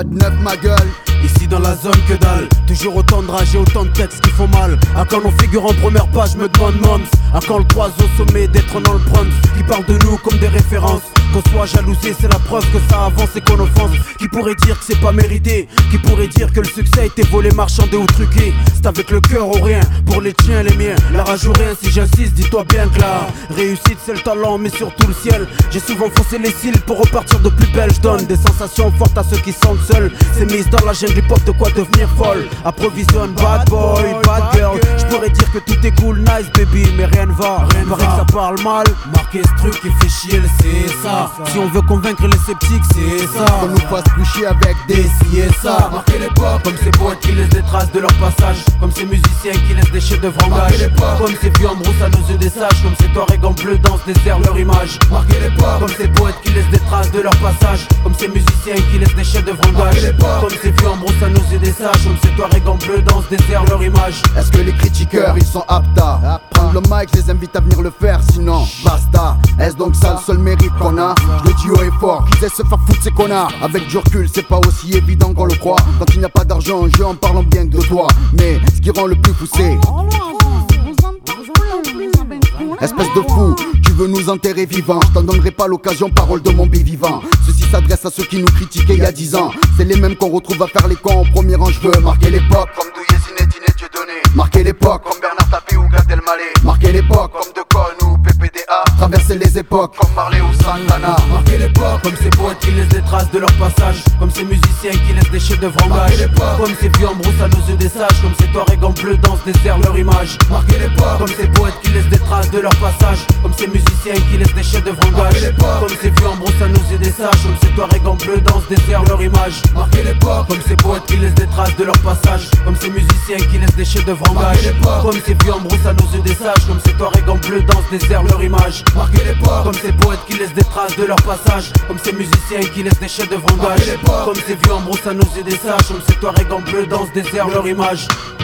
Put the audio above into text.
Quoi de neuf ma gueule? Ici dans la zone que dalle, toujours autant de rage et autant de textes qui font mal. À quand nos figures en première page, me demande Mons. À quand le 3 au sommet d'être dans le Bronx, qui parle de nous comme des références. Qu'on soit jalousé, c'est la preuve que ça avance et qu'on offense. Qui pourrait dire que c'est pas mérité? Qui pourrait dire que le succès a été volé, marchandé ou truqué? C'est avec le cœur ou rien, pour les tiens, les miens. La rage ou rien, si j'insiste, dis-toi bien que la réussite c'est le talent, mais surtout le ciel. J'ai souvent foncé les cils pour repartir de plus belle. Je donne des sensations fortes à ceux qui sentent seuls. C'est mise dans la gêne du pop, de quoi devenir folle. Approvisionne bad boy, bad girl. Je pourrais dire que tout est cool, nice baby, mais rien ne va. Paraît que ça parle mal. Marquer ce truc qui fait chier, c'est ça. Si on veut convaincre les sceptiques, c'est ça. Qu'on nous fasse plus chier avec des si et ça. Marquer l'époque, comme ces poètes qui laissent des traces de leur passage. Comme ces musiciens qui laissent des chefs-d'œuvre en gage. Comme ces vieux en brousse à nos yeux des sages. Comme ces touaregs en bleu dans ce désert leur image. Marquer l'époque, comme ces poètes qui laissent des traces de leur passage. Comme ces musiciens qui laissent des chefs-d'œuvre en gage. Comme ces vieux en brousse à nos yeux des sages. Comme ces touaregs en bleu dans ce désert leur image. Est-ce que les critiqueurs ils sont aptes à prendre le mic? Je les invite à venir le faire, sinon basta. Est-ce donc ça le seul mérite qu'on a? Je le dis haut et fort, qui sait se faire foutre ces connards. Avec du recul c'est pas aussi évident qu'on le croit. Quand il n'y a pas d'argent en jeu en parlant bien de toi. Mais ce qui rend le plus fou c'est espèce de fou, tu veux nous enterrer vivants. Je t'en donnerai pas l'occasion, parole de mon vivant. Ceci s'adresse à ceux qui nous critiquaient il y a 10 ans. C'est les mêmes qu'on retrouve à faire les cons en premier rang. Je veux marquer l'époque comme Douillet, Zinedine et Dieudonné. Marquer l'époque comme Bernard Tapie ou Gad Elmaleh. Marquer l'époque comme Decaune ou PPDA. Traverser les époques comme Marley ou Santana. Marquer l'époque comme ces poètes qui laissent des traces de leur passage. Comme ces musiciens qui laissent des chefs-d'œuvre en gage. Comme ces vieux en brousse à nos yeux des sages. Comme ces touaregs en bleu dans ce désert leur image. Marquer l'époque comme ces poètes qui laissent des traces de leur passage. Comme ces musiciens qui laissent des chefs-d'œuvre en gage. Comme ces vieux en brousse à nos yeux des sages. Comme ces touaregs en bleu dans ce désert leur image. Marquer l'époque comme ces poètes qui laissent des traces de leur passage. Comme ces musiciens qui laissent des chefs-d'œuvre en gage. Comme ces vieux en brousse à nos yeux des sages. Comme ces touaregs en bleu dans ce désert leur image. Marquer l'époque comme ces poètes qui laissent des traces de leur passage. Comme ces musiciens qui laissent des chefs-d'œuvre en gage. Comme ces vieux en brousse à nos yeux des sages. Comme ces touaregs en bleu dans ce désert leur image.